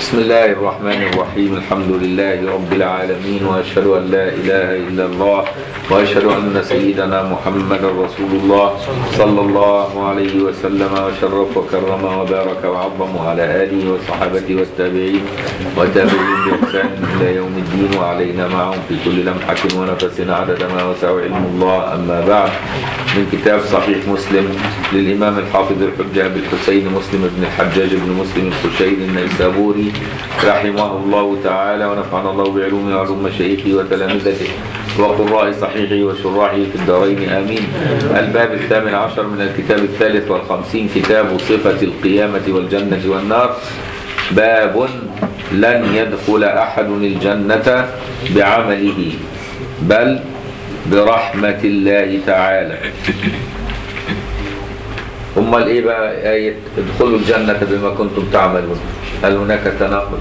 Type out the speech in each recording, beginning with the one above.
بسم الله الرحمن الرحيم. الحمد لله رب العالمين، وأشهد أن لا إله إلا الله، وأشهد أن سيدنا محمد رسول الله صلى الله عليه وسلم وشرف وكرم وبارك وعظم على آله وصحابته والتابعين وتابعين بإحسان إلى يوم الدين، وعلينا معهم في كل لمحة ونفس عدد ما وسع علم الله. أما بعد، من كتاب صحيح مسلم للإمام الحافظ الحجة أبي الحسين مسلم بن الحجاج بن مسلم القشيري النيسابوري رحمه الله تعالى، ونفعنا الله بعلومه وعلوم مشايخه وتلامذته وقراء صحيحه وشراحه في الدارين آمين. الباب 18 من الكتاب 53، كتاب صفة القيامة والجنة والنار. باب لن يدخل أحد الجنة بعمله بل برحمة الله تعالى. أمال إيه بقى آية ادخلوا الجنة بما كنتم تعملون؟ هل هناك تناقض؟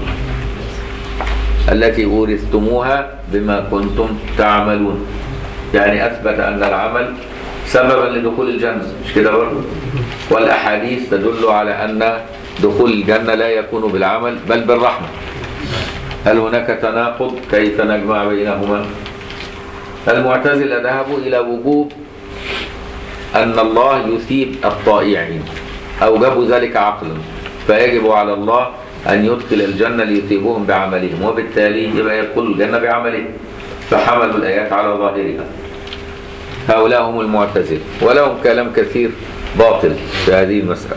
التي أورثتموها بما كنتم تعملون، يعني أثبت أن العمل سببا لدخول الجنة، مش كده برضه؟ والأحاديث تدل على أن دخول الجنة لا يكون بالعمل بل بالرحمة. هل هناك تناقض؟ كيف نجمع بينهما؟ المعتزلة ذهبوا إلى وجوب أن الله يثيب الطائعين، أوجبوا ذلك عقلا، فيجب على الله أن يدخل الجنة ليثيبهم بعملهم، وبالتالي يبقى يدخل الجنة بعملهم، فحملوا الآيات على ظاهرها. هؤلاء هم المعتزلة، ولهم كلام كثير باطل في هذه المسألة،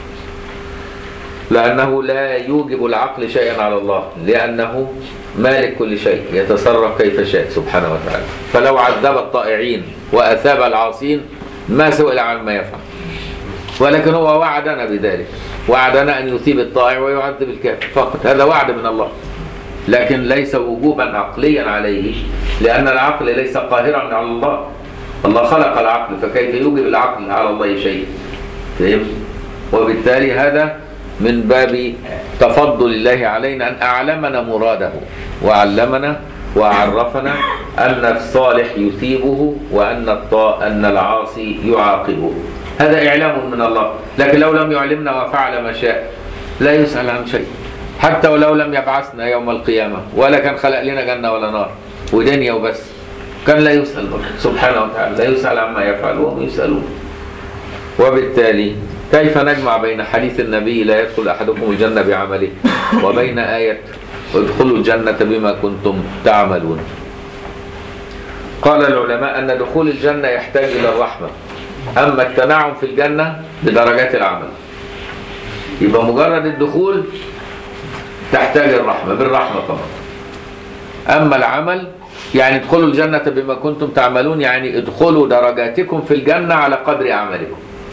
لأنه لا يوجب العقل شيئا على الله، لأنه مالك كل شيء يتصرف كيف شاء سبحانه وتعالى. فلو عذب الطائعين وأثاب العاصين ما سئل عن ما يفعل، ولكن هو وعدنا بذلك، وعدنا أن يثيب الطائع ويعذب الكافر فقط، هذا وعد من الله، لكن ليس وجوبا عقليا عليه، لأن العقل ليس قاهرا على الله. الله خلق العقل، فكيف يوجب العقل على الله شيء؟ فهم؟ وبالتالي هذا من باب تفضل الله علينا أن أعلمنا مراده، وعلمنا وعرفنا أن الصالح يثيبه وأن العاصي يعاقبه. هذا إعلام من الله، لكن لو لم يعلمنا وفعل ما شاء لا يسأل عن شيء، حتى ولو لم يبعثنا يوم القيامة ولا كان خلق لنا جنة ولا نار ودنيا وبس، كان لا يسأل سبحانه وتعالى، لا يسأل عما يفعل وهم يسألون. وبالتالي كيف نجمع بين حديث النبي لا يدخل أحدكم الجنة بعمله وبين آية ادخلوا الجنة بما كنتم تعملون؟ قال العلماء أن دخول الجنة يحتاج إلى الرحمة، أما التنعم في الجنة بدرجات العمل. يبقى مجرد الدخول تحتاج الرحمة بالرحمة فقط، أما العمل يعني ادخلوا الجنة بما كنتم تعملون، يعني ادخلوا درجاتكم في الجنة على قدر أعمالكم.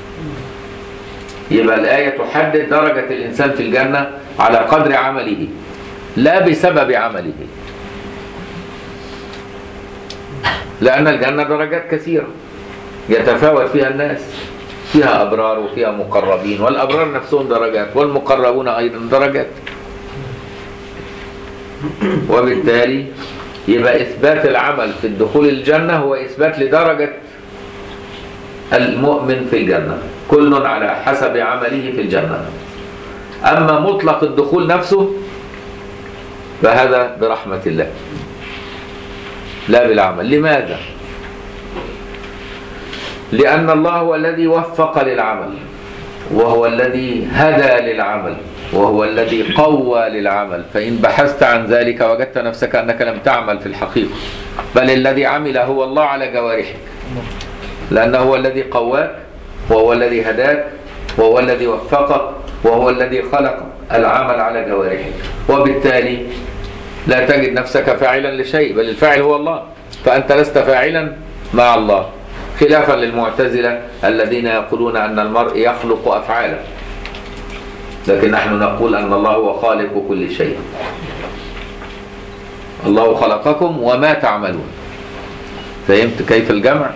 يبقى الآية تحدد درجة الإنسان في الجنة على قدر عمله لا بسبب عمله، لأن الجنة درجات كثيرة يتفاوت فيها الناس، فيها أبرار وفيها مقربين، والأبرار نفسهم درجات والمقربون أيضا درجات. وبالتالي يبقى إثبات العمل في الدخول الجنة هو إثبات لدرجة المؤمن في الجنة، كل على حسب عمله في الجنة. أما مطلق الدخول نفسه فهذا برحمة الله لا بالعمل. لماذا؟ لأن الله هو الذي وفق للعمل، وهو الذي هدى للعمل، وهو الذي قوى للعمل. فإن بحثت عن ذلك وجدت نفسك أنك لم تعمل في الحقيقة، بل الذي عمل هو الله على جوارحك، لأنه هو الذي قواك، وهو الذي هداك، وهو الذي وفقك، وهو الذي خلق العمل على جوارحك. وبالتالي لا تجد نفسك فاعلا لشيء، بل الفاعل هو الله، فأنت لست فاعلا مع الله، خلافا للمعتزلة الذين يقولون أن المرء يخلق أفعاله، لكن نحن نقول أن الله هو خالق كل شيء. الله خلقكم وما تعملون. فهمت كيف الجمع؟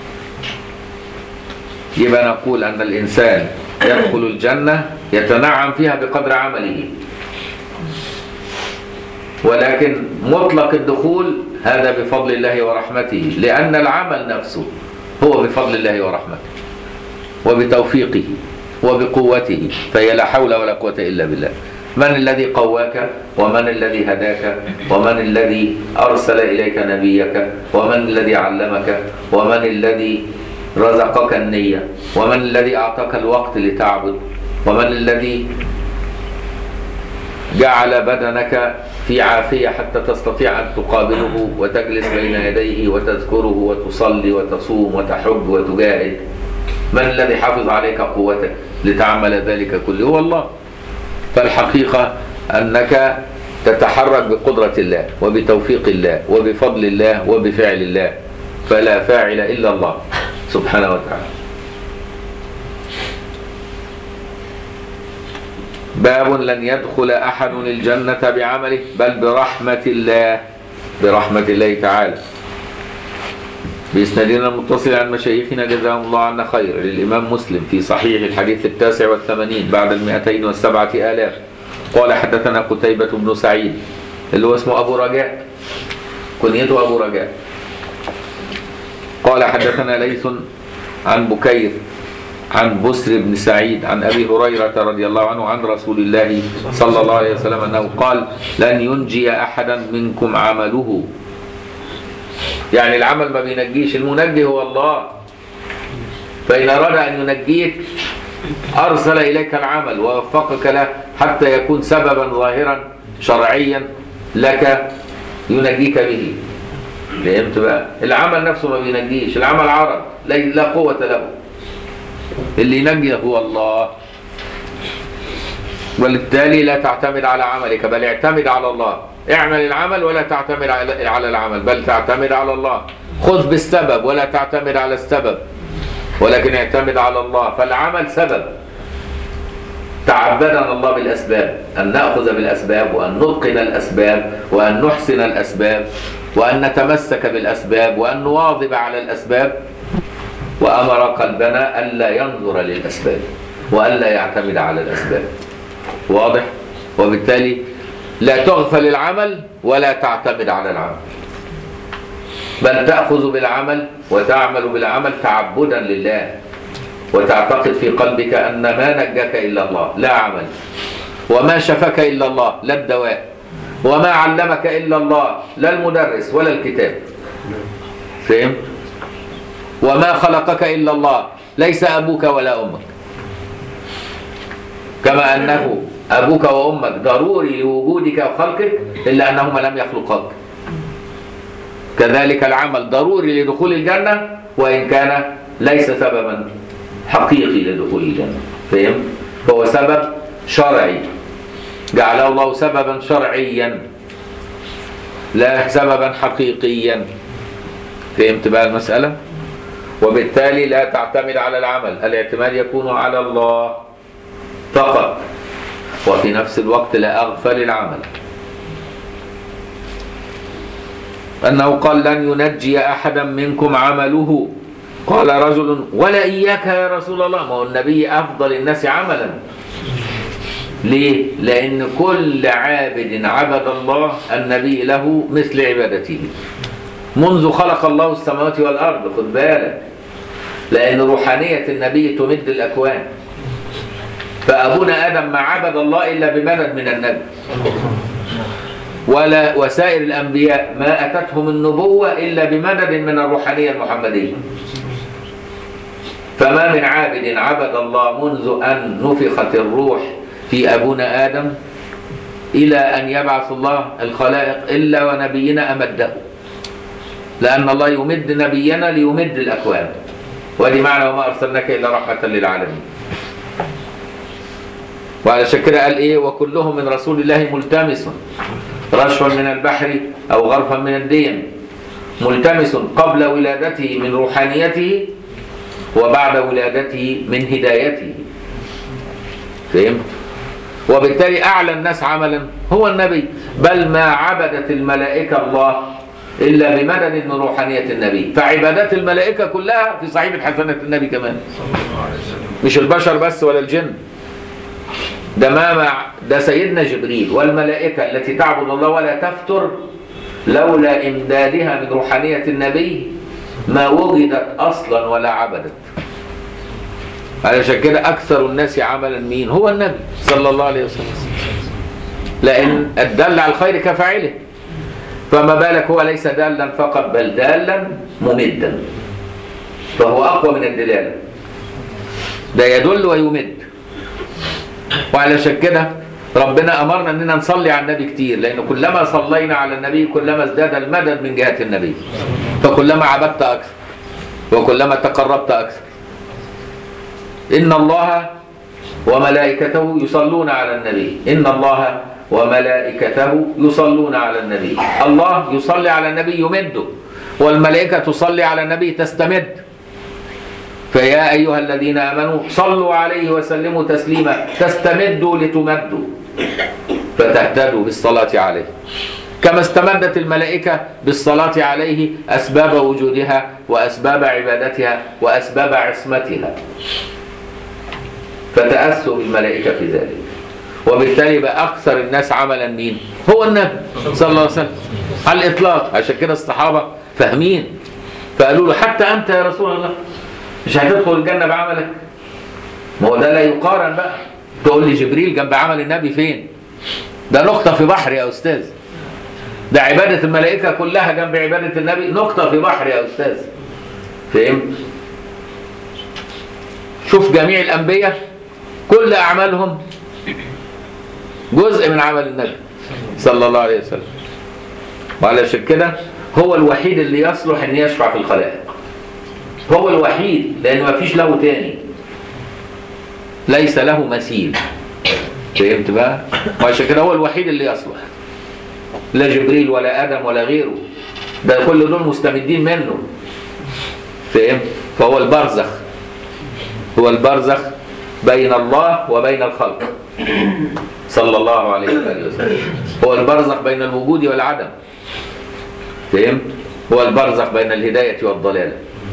يبقى نقول أن الإنسان يدخل الجنة يتنعم فيها بقدر عمله، ولكن مطلق الدخول هذا بفضل الله ورحمته، لأن العمل نفسه هو بفضل الله ورحمته وبتوفيقه وبقوته، فهي لا حول ولا قوة إلا بالله. من الذي قواك، ومن الذي هداك، ومن الذي أرسل إليك نبيك، ومن الذي علمك، ومن الذي رزقك النية، ومن الذي أعطاك الوقت لتعبد، ومن الذي جعل بدنك في عافية حتى تستطيع أن تقابله وتجلس بين يديه وتذكره وتصلي وتصوم وتحج وتجاهد. من الذي حافظ عليك قوتك لتعمل ذلك كله؟ هو الله. فالحقيقة أنك تتحرك بقدرة الله وبتوفيق الله وبفضل الله وبفعل الله، فلا فاعل إلا الله سبحانه وتعالى. باب لن يدخل أحد الجنة بعمله بل برحمة الله، برحمة الله تعالى. بإسنادنا المتصل عن مشايخنا جزاهم الله عنا خير، للإمام مسلم في صحيح الحديث 89 بعد 207,000 قال حدثنا قتيبة بن سعيد اللي هو اسمه أبو رجاء، كنيته أبو رجاء، قال حدثنا ليث عن بكير عن بسر بن سعيد عن أبي هريرة رضي الله عنه عن رسول الله صلى الله عليه وسلم أنه قال لن ينجي أحدا منكم عمله. يعني العمل ما بينجيش، المنجي هو الله. فإن أراد أن ينجيك أرسل إليك العمل ووفقك له حتى يكون سببا ظاهرا شرعيا لك ينجيك به. فهمت بقى؟ العمل نفسه ما بينجيش، العمل عرض لا قوة له، اللي ينجي هو الله. وبالتالي لا تعتمد على عملك بل اعتمد على الله. اعمل العمل ولا تعتمد على العمل بل تعتمد على الله. خذ بالسبب ولا تعتمد على السبب ولكن اعتمد على الله. فالعمل سبب، تعبدنا الله بالأسباب، أن نأخذ بالأسباب وأن نتقن الأسباب وأن نحسن الأسباب وأن نتمسك بالأسباب وأن نواظب على الأسباب. وأمر قلبنا ألا ينظر للأسباب وألا يعتمد على الأسباب. واضح؟ وبالتالي لا تغفل العمل ولا تعتمد على العمل بل تأخذ بالعمل وتعمل بالعمل تعبدا لله، وتعتقد في قلبك أن ما نجاك إلا الله لا عمل، وما شفاك إلا الله لا الدواء، وما علمك إلا الله لا المدرس ولا الكتاب. فهم؟ وما خلقك إلا الله، ليس أبوك ولا أمك، كما أنه أبوك وأمك ضروري لوجودك وخلقك إلا أنهما لم يخلقك. كذلك العمل ضروري لدخول الجنة وإن كان ليس سببا حقيقي لدخول الجنة. فهم؟ فهو سبب شرعي جعله الله سببا شرعيا لا سببا حقيقيا. فهمت بقى المسألة؟ وبالتالي لا تعتمد على العمل، الاعتماد يكون على الله فقط، وفي نفس الوقت لا أغفل العمل. أنه قال لن ينجي أحدا منكم عمله. قال رجل ولا إياك يا رسول الله، ما هو النبي أفضل الناس عملا. ليه؟ لأن كل عابد عبد الله النبي له مثل عبادته منذ خلق الله السماوات والأرض. خد بالك، لأن روحانية النبي تمد الأكوان. فأبونا آدم ما عبد الله إلا بمدد من النبي، ولا وسائر الأنبياء ما أتتهم النبوة إلا بمدد من الروحانية المحمدية. فما من عابد عبد الله منذ أن نفخت الروح في أبونا آدم إلى أن يبعث الله الخلائق إلا ونبينا أمده، لأن الله يمد نبينا ليمد الأكوان. ودي معنى وما أرسلناك إلا رحمة للعالمين. وعلى شكرا قال إيه؟ وكلهم من رسول الله ملتمس رشفا من البحر أو غرفا من الدين، ملتمس قبل ولادته من روحانيته وبعد ولادته من هدايته. فهمت؟ وبالتالي أعلى الناس عملا هو النبي، بل ما عبدت الملائكة الله إلا بمدد من روحانية النبي. فعبادات الملائكة كلها في صحيفة حسنات النبي كمان، مش البشر بس ولا الجن. ده سيدنا جبريل والملائكة التي تعبد الله ولا تفتر لولا إمدادها من روحانية النبي ما وجدت أصلا ولا عبدت. علشان كده أكثر الناس عملا مين؟ هو النبي صلى الله عليه وسلم. لأن الدل على الخير كفاعله، فما بالك هو ليس دالا فقط بل دالا ممدا، فهو أقوى من الدلالة، ده يدل ويمد. وعلشان كده ربنا أمرنا أننا نصلي على النبي كتير، لأن كلما صلينا على النبي كلما ازداد المدد من جهة النبي، فكلما عبدت أكثر وكلما تقربت أكثر. إن الله وملائكته يصلون على النبي، إن الله وملائكته يصلون على النبي. الله يصلي على النبي يمده، والملائكة تصلي على النبي تستمد. فيا أيها الذين آمنوا صلوا عليه وسلموا تسليما، تستمدوا لتمدوا فتهتدوا بالصلاة عليه، كما استمدت الملائكة بالصلاة عليه أسباب وجودها وأسباب عبادتها وأسباب عصمتها، فتأسوا بالملائكة في ذلك. وبالتالي بقى أكثر الناس عملا مين؟ هو النبي صلى الله عليه وسلم على الإطلاق. عشان كده الصحابة فاهمين، فقالوا له حتى أنت يا رسول الله مش هتدخل الجنة بعملك؟ ما هو ده لا يقارن بقى. تقول لي جبريل جنب عمل النبي فين؟ ده نقطة في بحر يا أستاذ. ده عبادة الملائكة كلها جنب عبادة النبي نقطة في بحر يا أستاذ. فهمت؟ شوف جميع الأنبياء كل أعمالهم جزء من عمل النبي صلى الله عليه وسلم. وعلشان كده هو الوحيد اللي يصلح أن يشفع في الخلائق، هو الوحيد، لأنه ما فيش له تاني، ليس له مثيل. فهمت بقى؟ وعشان كده هو الوحيد اللي يصلح، لا جبريل ولا آدم ولا غيره، ده كل دول مستمدين منه. فهمت؟ فهو البرزخ، هو البرزخ بين الله وبين الخلق صلى الله عليه وسلم. هو البرزخ بين الوجود والعدم. فهمت؟ هو البرزخ بين الهداية والضلالة.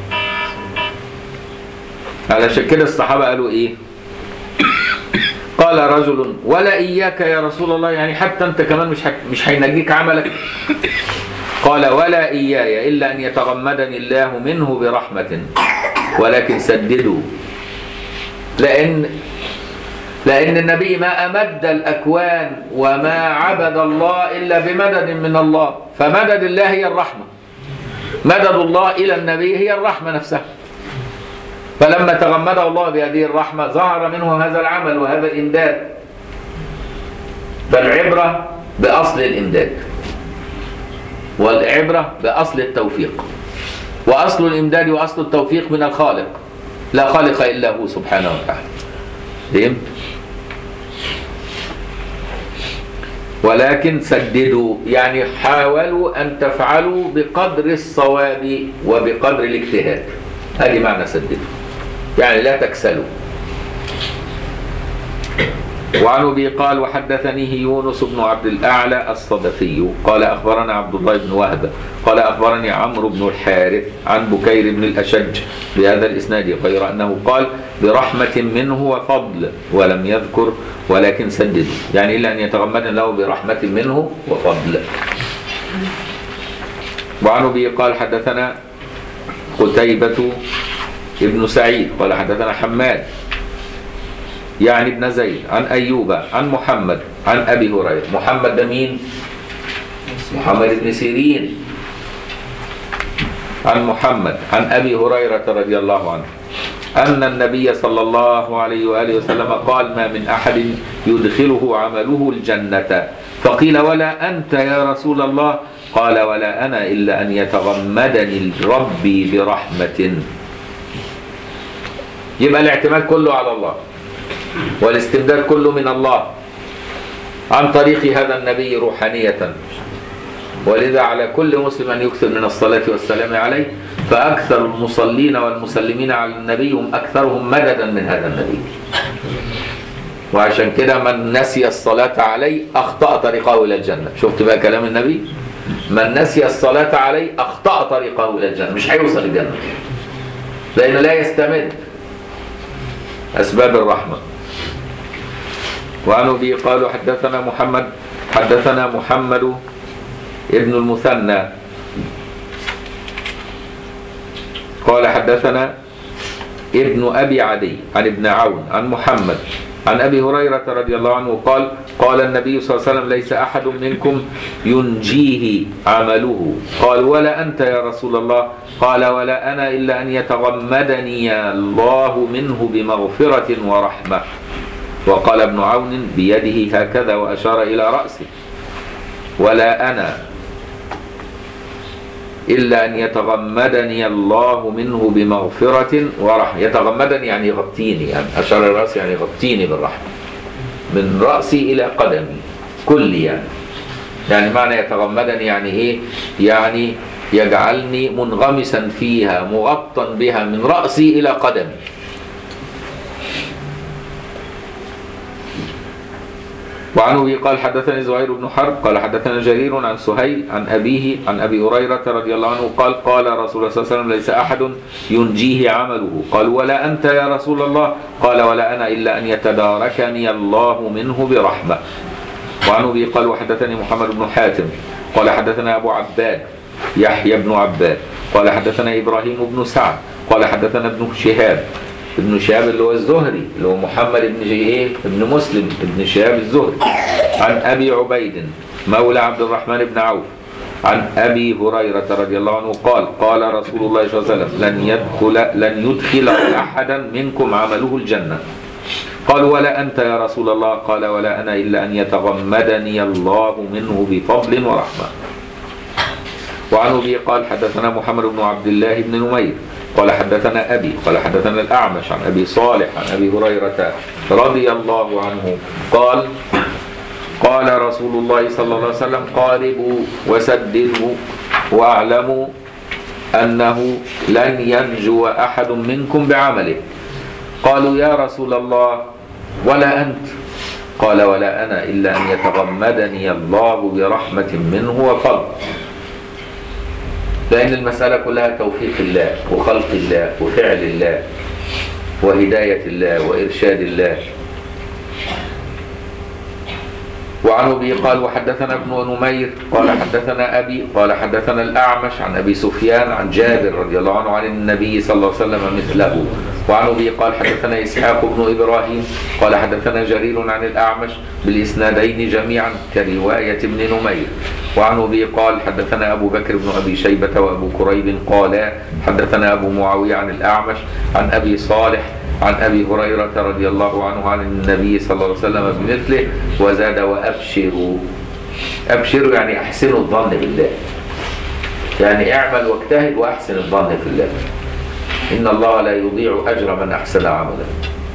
علشان كده الصحابة قالوا ايه؟ قال رجل ولا إياك يا رسول الله، يعني حتى أنت كمان مش هينجيك عملك؟ قال ولا إياي إلا أن يتغمدني الله منه برحمة، ولكن سددوا. لأن النبي ما أمد الأكوان وما عبد الله إلا بمدد من الله، فمدد الله هي الرحمة، مدد الله إلى النبي هي الرحمة نفسها. فلما تغمده الله بهذه الرحمة ظهر منه هذا العمل وهذا الإمداد. فالعبرة بأصل الإمداد، والعبرة بأصل التوفيق، وأصل الإمداد وأصل التوفيق من الخالق، لا خالق إلا هو سبحانه وتعالى. فهمت؟ ولكن سددوا، يعني حاولوا أن تفعلوا بقدر الصواب وبقدر الاجتهاد. هذه معنى سددوا، يعني لا تكسلوا. وعن أبي قال وحدثنيه يونس بن عبد الأعلى الصدفي قال أخبرنا عبد الله بن وهب قال أخبرني عمرو بن الحارث عن بكير بن الأشج بهذا الإسناد، غير أنه قال برحمة منه وفضل، ولم يذكر ولكن سددوا، يعني إلا أن يتغمدن له برحمة منه وفضل. وعن أبي قال حدثنا قتيبة ابن سعيد قال حدثنا حماد يعني ابن زيد عن أيوب عن محمد عن أبي هريرة. محمد ده مين؟ محمد بن سيرين. عن محمد عن أبي هريرة رضي الله عنه أن النبي صلى الله عليه وآله وسلم قال ما من أحد يدخله عمله الجنة، فقيل ولا أنت يا رسول الله؟ قال ولا أنا إلا أن يتغمدني ربي برحمة. يبقى الاعتماد كله على الله والاستمداد كله من الله عن طريق هذا النبي روحانية. ولذا على كل مسلم أن يكثر من الصلاة والسلام عليه، فأكثر المصلين والمسلمين على النبي هم أكثرهم مددا من هذا النبي. وعشان كده من نسي الصلاة عليه أخطأ طريقه إلى الجنة. شفت بقى كلام النبي؟ من نسي الصلاة عليه أخطأ طريقه إلى الجنة، مش هيوصل الجنة لأنه لا يستمد أسباب الرحمة. وعن أبي قالوا حدثنا محمد ابن المثنى قال حدثنا ابن أبي عدي عن ابن عون عن محمد عن أبي هريرة رضي الله عنه قال النبي صلى الله عليه وسلم ليس أحد منكم ينجيه عمله. قال ولا أنت يا رسول الله؟ قال ولا أنا إلا أن يتغمدني الله منه بمغفرة ورحمة. وقال ابن عون بيده هكذا وأشار إلى رأسه. ولا أنا إلا أن يتغمدني الله منه بمغفرة ورحمة. يتغمدني يعني يغطيني، يعني أشار الرأس يعني يغطيني بالرحمة من رأسي إلى قدمي كلي. يعني معنى يتغمدني يعني إيه؟ يعني يجعلني منغمسا فيها مغطى بها من رأسي إلى قدمي. وعنه أبي قال حدثني زهير بن حرب قال حدثنا جرير عن سهيل عن أبيه عن أبي هريرة رضي الله عنه قال قال رسول الله صلى الله عليه وسلم ليس أحد ينجيه عمله. قال ولا أنت يا رسول الله؟ قال ولا أنا إلا أن يتداركني الله منه برحمة. وعنه أبي قال وحدثني محمد بن حاتم قال حدثنا أبو عباد يحيى بن عباد قال حدثنا إبراهيم بن سعد قال حدثنا ابن شهاب اللي هو الزهري اللي هو محمد بن مسلم بن شهاب الزهري عن أبي عبيد مولى عبد الرحمن بن عوف عن أبي هريرة رضي الله عنه قال قال رسول الله صلى الله عليه وسلم لن يدخل أحدا منكم عمله الجنة. قال ولا أنت يا رسول الله؟ قال ولا أنا إلا أن يتغمدني الله منه بفضل ورحمة. وعنه به قال حدثنا محمد بن عبد الله بن نمير قال حدثنا أبي قال حدثنا الأعمش عن أبي صالح عن أبي هريرة رضي الله عنه قال قال رسول الله صلى الله عليه وسلم قاربوا وسددوا واعلموا أنه لن ينجو أحد منكم بعمله. قالوا يا رسول الله ولا أنت؟ قال ولا أنا إلا أن يتغمدني الله برحمة منه وفضل. لأن المسألة كلها توفيق الله وخلق الله وفعل الله وهداية الله وإرشاد الله. وعنه به قال وحدثنا ابن نمير قال حدثنا أبي قال حدثنا الأعمش عن أبي سفيان عن جابر رضي الله عنه عن النبي صلى الله عليه وسلم مثله. وعنه به قال حدثنا إسحاق بن إبراهيم قال حدثنا جرير عن الأعمش بالإسنادين جميعا كرواية ابن نمير. وعنه به قال حدثنا أبو بكر بن أبي شيبة وأبو كريب قالا حدثنا أبو معاوية عن الأعمش عن أبي صالح عن أبي هريرة رضي الله عنه عن النبي صلى الله عليه وسلم بمثله وزاد وأبشروا. أبشروا يعني أحسنوا الظن بالله، يعني اعمل واجتهد وأحسن الظن في الله، إن الله لا يضيع أجر من أحسن عملا.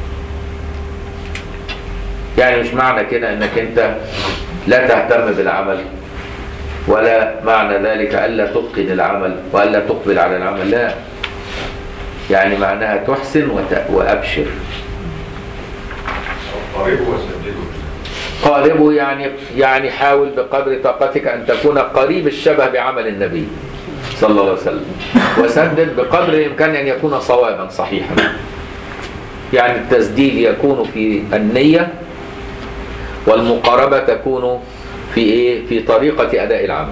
يعني مش معنى كده أنك أنت لا تهتم بالعمل، ولا معنى ذلك ألا تتقن العمل وألا تقبل على العمل، لا، يعني معناها تحسن وأبشر. قاربوا يعني حاول بقدر طاقتك أن تكون قريب الشبه بعمل النبي صلى الله عليه وسلم، وسدد بقدر الإمكان أن يكون صوابا صحيحا. يعني التسديد يكون في النية، والمقاربة تكون في طريقة أداء العمل.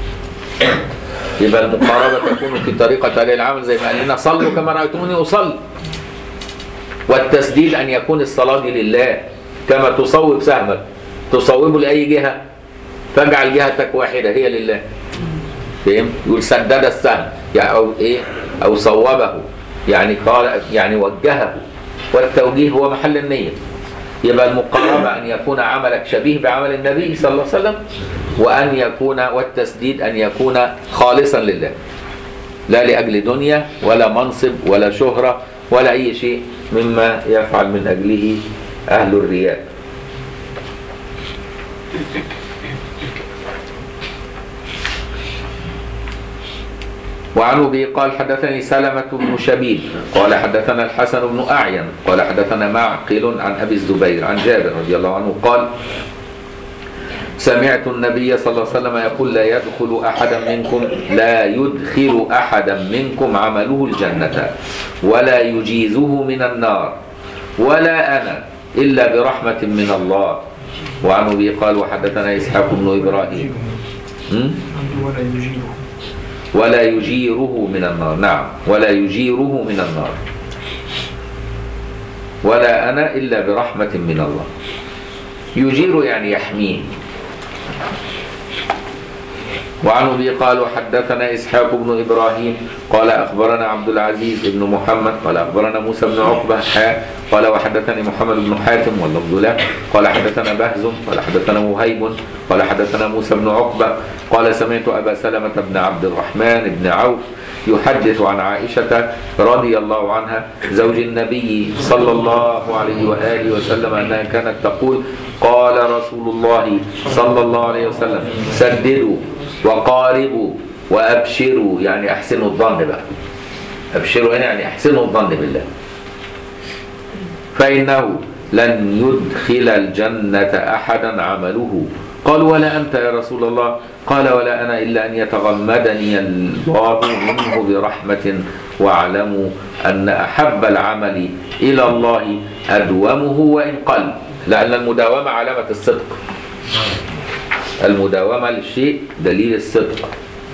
يبقى المقاربة تكون في طريقة أداء العمل زي ما قال لنا صلوا كما رأيتموني أصلي. والتسديد أن يكون الصلاة لله، كما تصوب سهمك تصوبه لأي جهة فاجعل جهتك واحدة هي لله. فهم؟ يقول سدد السهم يعني أو صوبه، يعني قال يعني وجهه، والتوجيه هو محل النية. يبقى المقاربة أن يكون عملك شبيه بعمل النبي صلى الله عليه وسلم، والتسديد أن يكون خالصا لله، لا لأجل دنيا ولا منصب ولا شهرة ولا أي شيء مما يفعل من أجله أهل الرياء. وعنه به قال حدثني سلمة بن شبيب قال حدثنا الحسن بن أعين قال حدثنا معقل عن أبي الزبير عن جابر رضي الله عنه قال سمعت النبي صلى الله عليه وسلم يقول لا يدخل أحدا منكم عمله الجنة ولا يجيزه من النار ولا أنا إلا برحمة من الله. وعنه به قال وحدثنا إسحاق بن إبراهيم ولا يجيره من النار. نعم، ولا يجيره من النار ولا أنا إلا برحمة من الله. يجير يعني يحميه. وعن أبي قال وحدثنا إسحاق بن إبراهيم قال أخبرنا عبد العزيز بن محمد قال أخبرنا موسى بن عقبة قال وحدثني محمد بن حاتم واللفظ له قال حدثنا بهز قال حدثنا وهيب قال حدثنا موسى بن عقبة قال سمعت أبا سلمة بن عبد الرحمن بن عوف يحدث عن عائشة رضي الله عنها زوج النبي صلى الله عليه وآله وسلم أنها كانت تقول قال رسول الله صلى الله عليه وسلم سددوا وقاربوا وأبشروا، يعني أحسنوا الظن بقى. أبشروا هنا يعني أحسنوا الظن بالله، فإنه لن يدخل الجنة أحدا عمله. قالوا ولا أنت يا رسول الله؟ قال ولا أنا إلا أن يتغمدني الله منه برحمة، واعلموا أن أحب العمل إلى الله أدومه وإن قل، لأن المداومة علامة الصدق. المداومة للشيء دليل الصدق.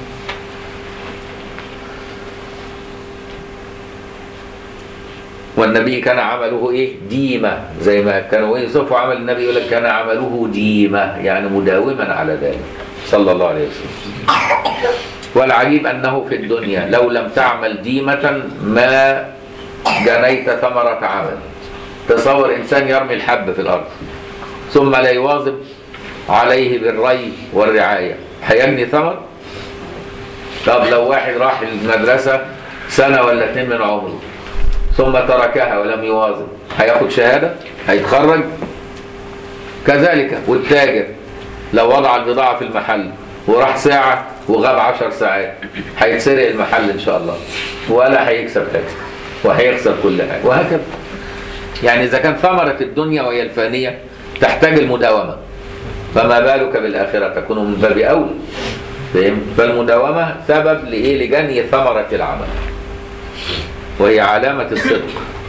والنبي كان عمله ايه؟ ديمة، زي ما كانوا يوصفوا عمل النبي يقول لك كان عمله ديمة، يعني مداوما على ذلك صلى الله عليه وسلم. والعجيب أنه في الدنيا لو لم تعمل ديمة ما جنيت ثمرة عمل. تصور إنسان يرمي الحب في الأرض ثم لا يواظب عليه بالري والرعاية، هيجني ثمر؟ طب لو واحد راح المدرسة سنة ولا 2 من عمره ثم تركها ولم يواظب، هياخد شهادة؟ هيتخرج؟ كذلك والتاجر لو وضع البضاعة في المحل وراح ساعة وغاب 10 ساعات هيتسرق المحل إن شاء الله، ولا هيكسب حاجة وهيخسر كل حاجة، وهكذا. يعني إذا كان ثمرة الدنيا وهي الفانية تحتاج المداومة، فما بالك بالآخرة تكون من باب أولى. فالمداومة سبب لإيه؟ لجني ثمرة العمل، وهي علامة الصدق.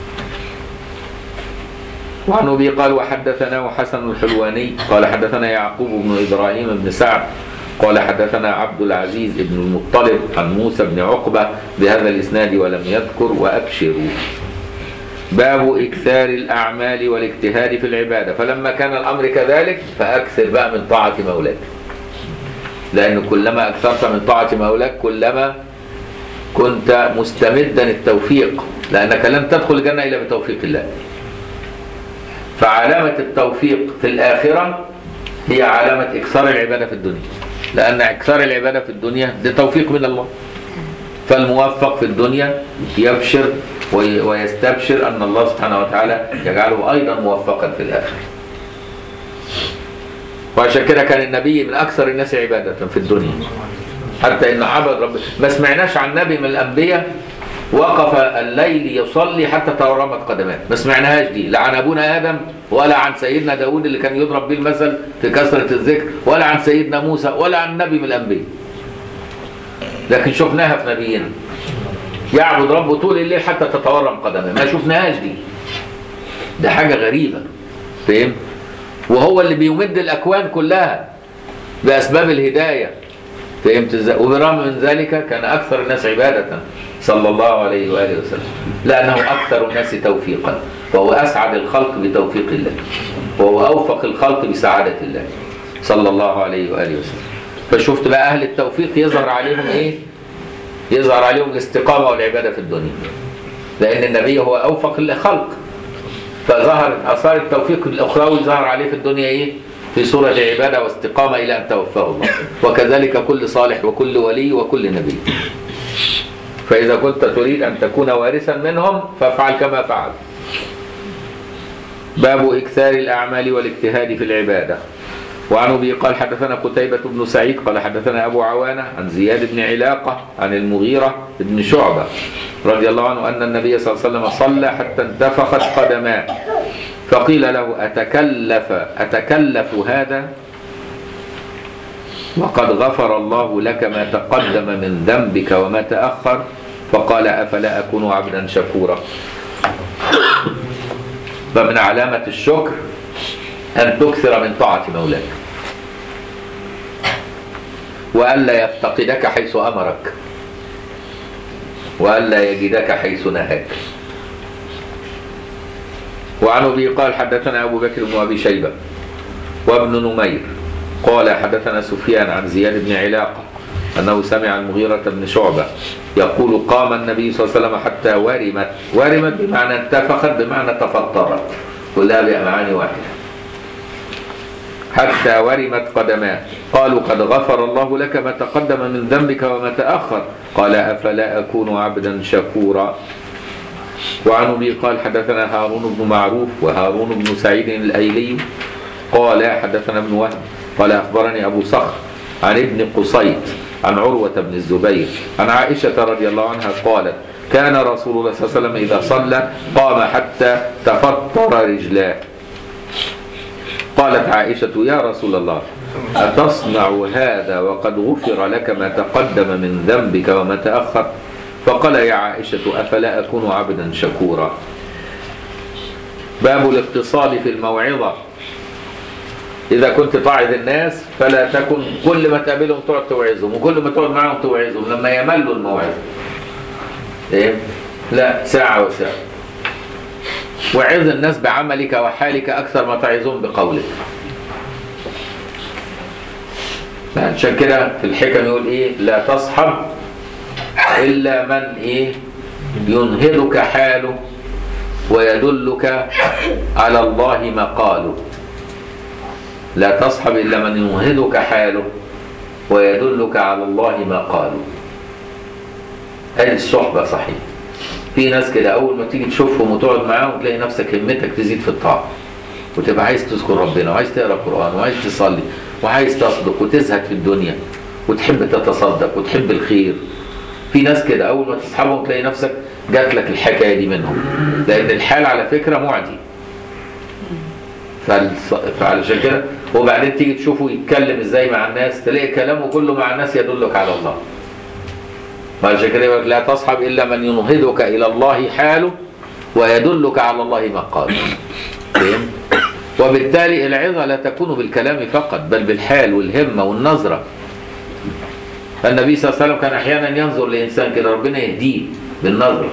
وعن أبي قال وحدثنا حسن الحلواني قال حدثنا يعقوب بن إبراهيم بن سعد قال حدثنا عبد العزيز بن المطلب عن موسى بن عقبة بهذا الإسناد ولم يذكر وأبشروا. باب إكثار الأعمال والاجتهاد في العبادة. فلما كان الأمر كذلك فأكثر بقى من طاعة مولاك، لأن كلما أكثرت من طاعة مولاك كلما كنت مستمدا التوفيق، لأنك لن تدخل الجنة إلا بتوفيق الله. فعلامة التوفيق في الآخرة هي علامة إكثار العبادة في الدنيا، لأن إكثار العبادة في الدنيا ده توفيق من الله. فالموفق في الدنيا يبشر ويستبشر أن الله سبحانه وتعالى يجعله أيضا موفقا في الآخرة. وعشان كده كان النبي من أكثر الناس عبادة في الدنيا، حتى إن عبد رب. ما سمعناش عن نبي من الأنبياء وقف الليل يصلي حتى تورمت قدماه، ما سمعناهاش دي، لا عن أبونا آدم ولا عن سيدنا داود اللي كان يضرب به المثل في كثرة الذكر، ولا عن سيدنا موسى ولا عن نبي من الأنبياء. لكن شفناها في نبينا يعبد ربه طول الليل حتى تتورم قدمه، ما شفناهاش دي. ده حاجة غريبة، فهم؟ وهو اللي بيمد الأكوان كلها بأسباب الهداية، فهمت ازاي؟ وبرغم من ذلك كان أكثر الناس عبادة صلى الله عليه وآله وسلم، لأنه أكثر الناس توفيقا، وهو أسعد الخلق بتوفيق الله، وهو أوفق الخلق بسعادة الله صلى الله عليه وآله وسلم. فشفت بقى أهل التوفيق يظهر عليهم إيه؟ يظهر عليهم الاستقامة والعبادة في الدنيا، لأن النبي هو أوفق الخلق، فظهرت آثار التوفيق الأخروي ظهر عليه في الدنيا إيه؟ في صورة عبادة واستقامة إلى أن توفاه الله. وكذلك كل صالح وكل ولي وكل نبي. فإذا كنت تريد أن تكون وارثا منهم فافعل كما فعل. باب إكثار الأعمال والاجتهاد في العبادة. وعن أبي قال حدثنا قتيبة بن سعيد قال حدثنا أبو عوانة عن زياد بن علاقة عن المغيرة بن شعبة رضي الله عنه أن النبي صلى الله عليه وسلم صلى حتى انتفخت قدماه، فقيل له أتكلف هذا وقد غفر الله لك ما تقدم من ذنبك وما تأخر؟ فقال أفلا أكون عبدا شكورا. فمن علامة الشكر أن تكثر من طاعة مولاك، وألا يفتقدك حيث أمرك، وألا يجدك حيث نهاك. وعن أبي قال حدثنا أبو بكر بن أبي شيبة وابن نمير قال حدثنا سفيان عن زياد بن علاقة أنه سمع المغيرة بن شعبة يقول قام النبي صلى الله عليه وسلم حتى ورمت بمعنى انتفخت بمعنى تفطرت، كلها بمعاني واحدة. حتى ورمت قدماه، قالوا قد غفر الله لك ما تقدم من ذنبك وما تأخر، قال أفلا أكون عبدا شكورا. وعن أبي قال حدثنا هارون بن معروف وهارون بن سعيد الأيلي قال حدثنا ابن وهب قال أخبرني أبو صخر عن ابن قصيد عن عروة بن الزبير عن عائشة رضي الله عنها قالت كان رسول الله صلى الله عليه وسلم إذا صلى قام حتى تفطر رجلاه. قالت عائشة يا رسول الله أتصنع هذا وقد غفر لك ما تقدم من ذنبك وما تأخر؟ فقال يا عائشة أفلا أكون عبدا شكورا. باب الاقتصاد في الموعظة. إذا كنت تعظ الناس فلا تكن كل ما تقابلهم تقعد توعظهم وكل ما تقعد معهم توعظهم لما يملوا الموعظة. إيه؟ لا، ساعة وساعة. وعظ الناس بعملك وحالك أكثر ما تعظهم بقولك. عشان كده في الحكم يقول إيه؟ لا تصحب إلا من إيه؟ ينهضك حاله ويدلك على الله مقاله. لا تصحب إلا من ينهضك حاله ويدلك على الله مقاله. هذه الصحبة صحيح. في ناس كده أول ما تيجي تشوفهم وتقعد معاهم تلاقي نفسك همتك تزيد في الطاعة وتبقى عايز تذكر ربنا وعايز تقرأ القرآن وعايز تصلي وعايز تصدق وتزهد في الدنيا وتحب تتصدق وتحب الخير. في ناس كده أول ما تصحبهم تلاقي نفسك جات لك الحكاية دي منهم، لأن الحال على فكرة معدي. فعلشان كده وبعدين تيجي تشوفه يتكلم ازاي مع الناس تلاقي كلامه كله مع الناس يدلك على الله. فعلشان كده يقول لا تصحب إلا من ينهضك إلى الله حاله ويدلك على الله مقاله. فهم؟ وبالتالي العظة لا تكون بالكلام فقط بل بالحال والهمة والنظرة. النبي صلى الله عليه وسلم كان أحيانا ينظر لإنسان كده ربنا يهديه بالنظرة.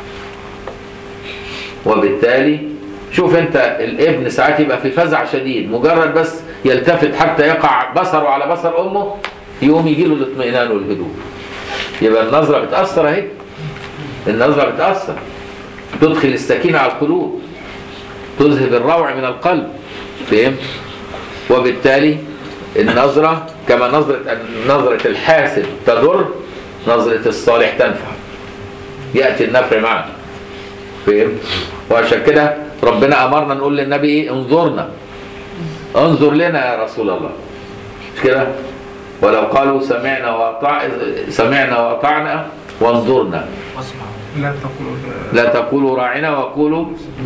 وبالتالي شوف انت الابن ساعات يبقى في فزع شديد مجرد بس يلتفت حتى يقع بصره على بصر امه يقوم يجيله الاطمئنان والهدوء. يبقى النظرة بتأثر اهي. النظرة بتأثر تدخل السكينة على القلوب تذهب الروع من القلب. فهم؟ وبالتالي النظرة كما نظرة الحاسد تضر نظرة الصالح تنفع. يأتي النفع معا. فهم؟ وعشان كده ربنا أمرنا نقول للنبي إيه؟ انظرنا انظر لنا يا رسول الله. مش كده؟ ولو قالوا سمعنا وأطعنا وانظرنا. لا تقولوا راعنا وقولوا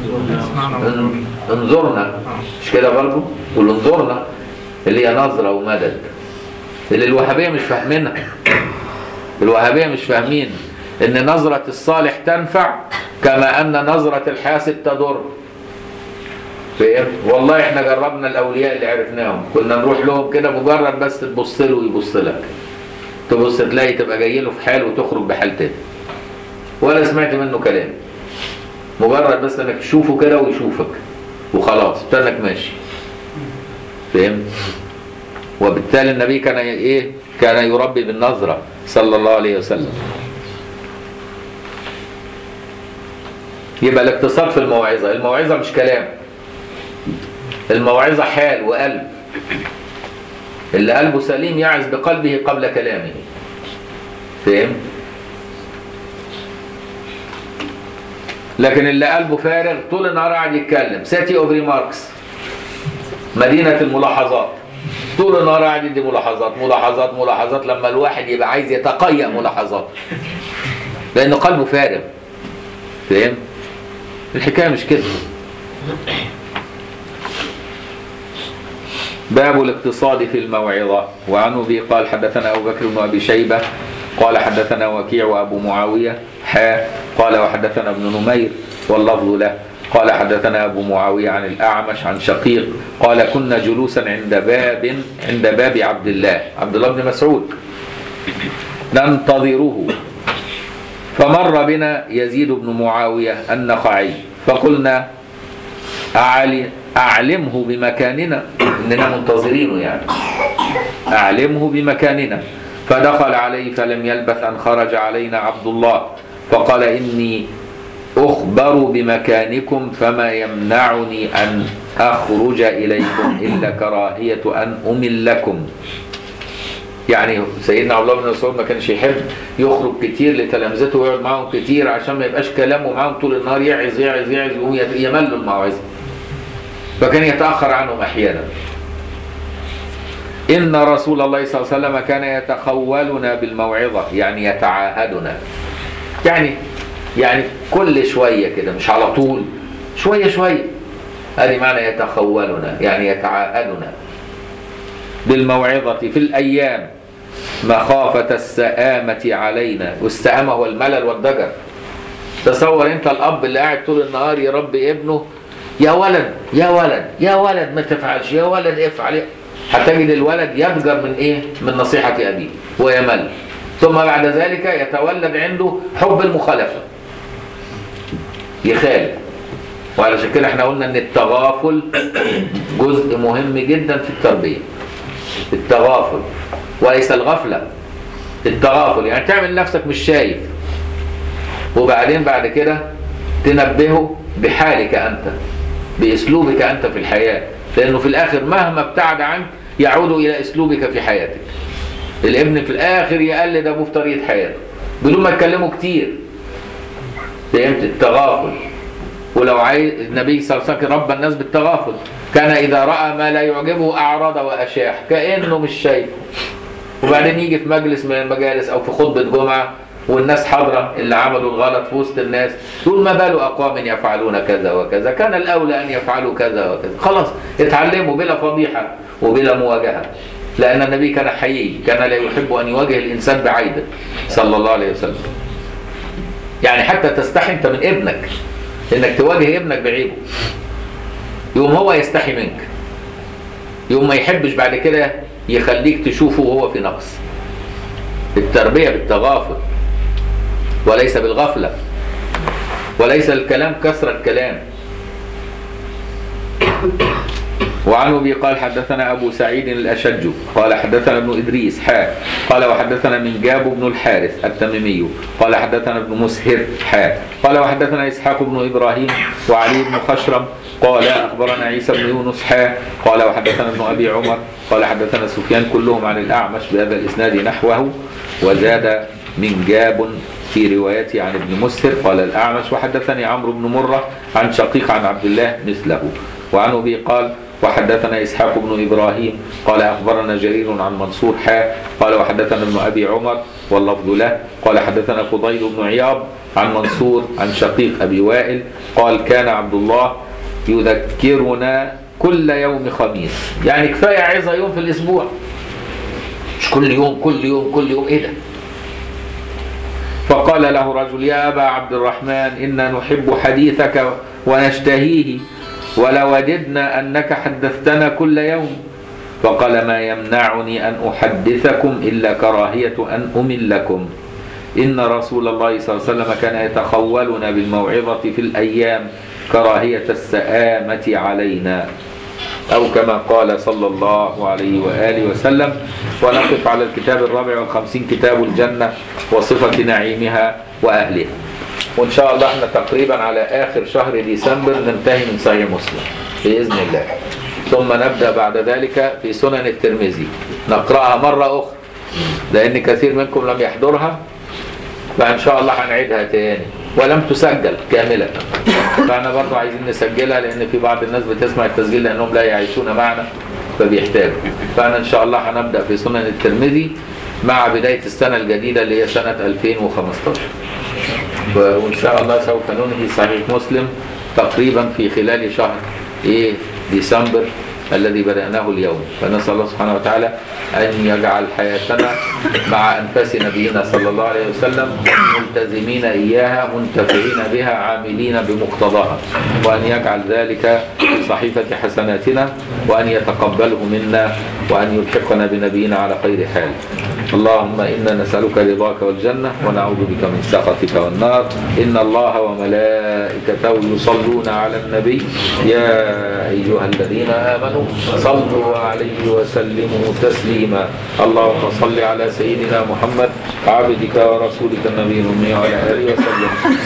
انظرنا. مش كده برضه؟ قولوا انظرنا اللي هي نظرة ومدد اللي الوهابية مش فاهمينها. الوهابية مش فاهمين إن نظرة الصالح تنفع كما أن نظرة الحاسد تضر. فاهم؟ والله احنا جربنا الأولياء اللي عرفناهم كنا نروح لهم كده مجرد بس تبص له ويبص لك تبص تلاقي تبقى جاي له في حال وتخرج بحال تاني ولا سمعت منه كلام. مجرد بس انك تشوفه كده ويشوفك وخلاص تنك ماشي. فاهم؟ وبالتالي النبي كان ايه؟ كان يربي بالنظرة صلى الله عليه وسلم. يبقى الاقتصاد في الموعظة. الموعظة مش كلام، الموعظة حال وقلب. اللي قلبه سليم يعظ بقلبه قبل كلامه. فهم؟ لكن اللي قلبه فارغ طول النهار قاعد يتكلم سيتي اوف ريماركس مدينة الملاحظات طول النهار قاعد يدي ملاحظات لما الواحد يبقى عايز يتقيأ ملاحظات لأنه قلبه فارغ. فهم؟ الحكاية مش كده. باب الاقتصاد في الموعظة. وعن أبي قال حدثنا أبو بكر بن أبي شيبة قال حدثنا وكيع وأبو معاوية قال وحدثنا ابن نمير واللفظ له قال حدثنا أبو معاوية عن الأعمش عن شقيق قال كنا جلوسا عند باب عبد الله بن مسعود ننتظره فمر بنا يزيد بن معاوية النخعي فقلنا أعلمه بمكاننا، إننا منتظرينه يعني، أعلمه بمكاننا. فدخل عليه فلم يلبث أن خرج علينا عبد الله فقال إني أخبر بمكانكم فما يمنعني أن أخرج إليكم إلا كراهية أن أملكم. يعني سيدنا عبد الله بن مسعود ما كانش يحب يخرج كتير لتلامذته ويقعد معهم كتير عشان ما يبقاش كلامه معهم طول النهار يعز يعز يعز ويملوا الموعظة، فكان يتأخر عنهم أحيانا. إن رسول الله صلى الله عليه وسلم كان يتخولنا بالموعظة، يعني يتعاهدنا، يعني كل شوية كده، مش على طول، شوية شوية. هذه معنى يتخولنا، يعني يتعاهدنا بالموعظة في الأيام مخافة السآمة علينا. والسآمة هو الملل والضجر. تصور أنت الأب اللي قاعد طول النهار يربي ابنه، يا ولد يا ولد يا ولد ما تفعلش، يا ولد افعل، هتجد الولد يضجر من إيه؟ من نصيحة أبيه ويمل، ثم بعد ذلك يتولد عنده حب المخالفة، يخالف. وعلشان كده احنا قلنا ان التغافل جزء مهم جدا في التربية. التغافل وليس الغفلة، التغافل يعني تعمل نفسك مش شايف، وبعدين بعد كده تنبهه بحالك أنت، بأسلوبك أنت في الحياة، لأنه في الآخر مهما ابتعد عنك يعود إلى أسلوبك في حياتك. الابن في الآخر يقلد أبوه في طريقة حياته بدون ما يتكلمه كتير. فهمت؟ التغافل. ولو عايز النبي صلى الله عليه وسلم ربى الناس بالتغافل، كان إذا رأى ما لا يعجبه أعرض وأشاح كأنه مش شايفه. وبعدين يجي في مجلس من المجالس أو في خطبة جمعة والناس حاضرة اللي عملوا الغلط في وسط الناس، يقول ما بال أقوام يفعلون كذا وكذا، كان الأولى أن يفعلوا كذا وكذا. خلاص اتعلموا بلا فضيحة وبلا مواجهة، لأن النبي كان حيي، كان لا يحب أن يواجه الإنسان بعيبه صلى الله عليه وسلم. يعني حتى تستحي أنت من ابنك إنك تواجه ابنك بعيبه، يوم هو يستحي منك، يوم ما يحبش بعد كده يخليك تشوفه وهو في نقص. التربية بالتغافل وليس بالغفلة، وليس الكلام كثرة كلام. وعن أبي قال حدثنا أبو سعيد الأشج قال حدثنا ابن إدريس قال وحدثنا من جاب بن الحارث التميمي قال حدثنا ابن مسهر قال وحدثنا إسحاق بن إبراهيم وعلي بن خشرم قال أخبرنا عيسى بن يونس قال وحدثنا ابن أبي عمر قال حدثنا سفيان كلهم عن الأعمش بهذا الإسناد نحوه، وزاد من جاب في روايته عن ابن مسهر قال الأعمش وحدثني عمرو بن مرة عن شقيق عن عبد الله مثله. وعن أبي قال وحدثنا إسحاق بن إبراهيم قال أخبرنا جرير عن منصور قال وحدثنا ابن أبي عمر واللفظ له قال حدثنا فضيل بن عياض عن منصور عن شقيق أبي وائل قال كان عبد الله يذكرنا كل يوم خميس. يعني كفاية عظة يوم في الأسبوع، مش كل يوم كل يوم كل يوم، إيه ده؟ فقال له رجل يا أبا عبد الرحمن إنا نحب حديثك ونشتهيه ولوددنا أنك حدثتنا كل يوم. فقال ما يمنعني أن أحدثكم إلا كراهية أن أملكم. إن رسول الله صلى الله عليه وسلم كان يتخولنا بالموعظة في الأيام كراهية السآمة علينا، أو كما قال صلى الله عليه وآله وسلم. ونقف على الكتاب 54 كتاب الجنة وصفة نعيمها وأهلها. وإن شاء الله احنا تقريبا على آخر شهر ديسمبر ننتهي من صحيح مسلم بإذن الله، ثم نبدأ بعد ذلك في سنن الترمذي نقرأها مرة أخرى، لأن كثير منكم لم يحضرها، فإن شاء الله هنعيدها تاني ولم تسجل كاملة، فأنا برضو عايزين نسجلها، لأن في بعض الناس بتسمع التسجيل لأنهم لا يعيشون معنا فبيحتاجوا. فأنا إن شاء الله هنبدأ في سنن الترمذي مع بداية السنة الجديدة اللي هي سنة 2015، وإن شاء الله سوف ننهي صحيح مسلم تقريبا في خلال شهر ديسمبر الذي بدأناه اليوم. فنسأل الله سبحانه وتعالى أن يجعل حياتنا مع أنفاس نبينا صلى الله عليه وسلم ملتزمين إياها منتفعين بها عاملين بمقتضاها، وأن يجعل ذلك في صحيفة حسناتنا، وأن يتقبله منا، وأن يلحقنا بنبينا على خير حال. اللهم إنا نسألك رضاك والجنة، ونعوذ بك من سخطك والنار. إن الله وملائكته يصلون على النبي يا أيها الذين آمنوا صلوا عليه وسلموا تسليما. اللهم صل على سيدنا محمد عبدك ورسولك النبي الأمي وعلى آله وسلم.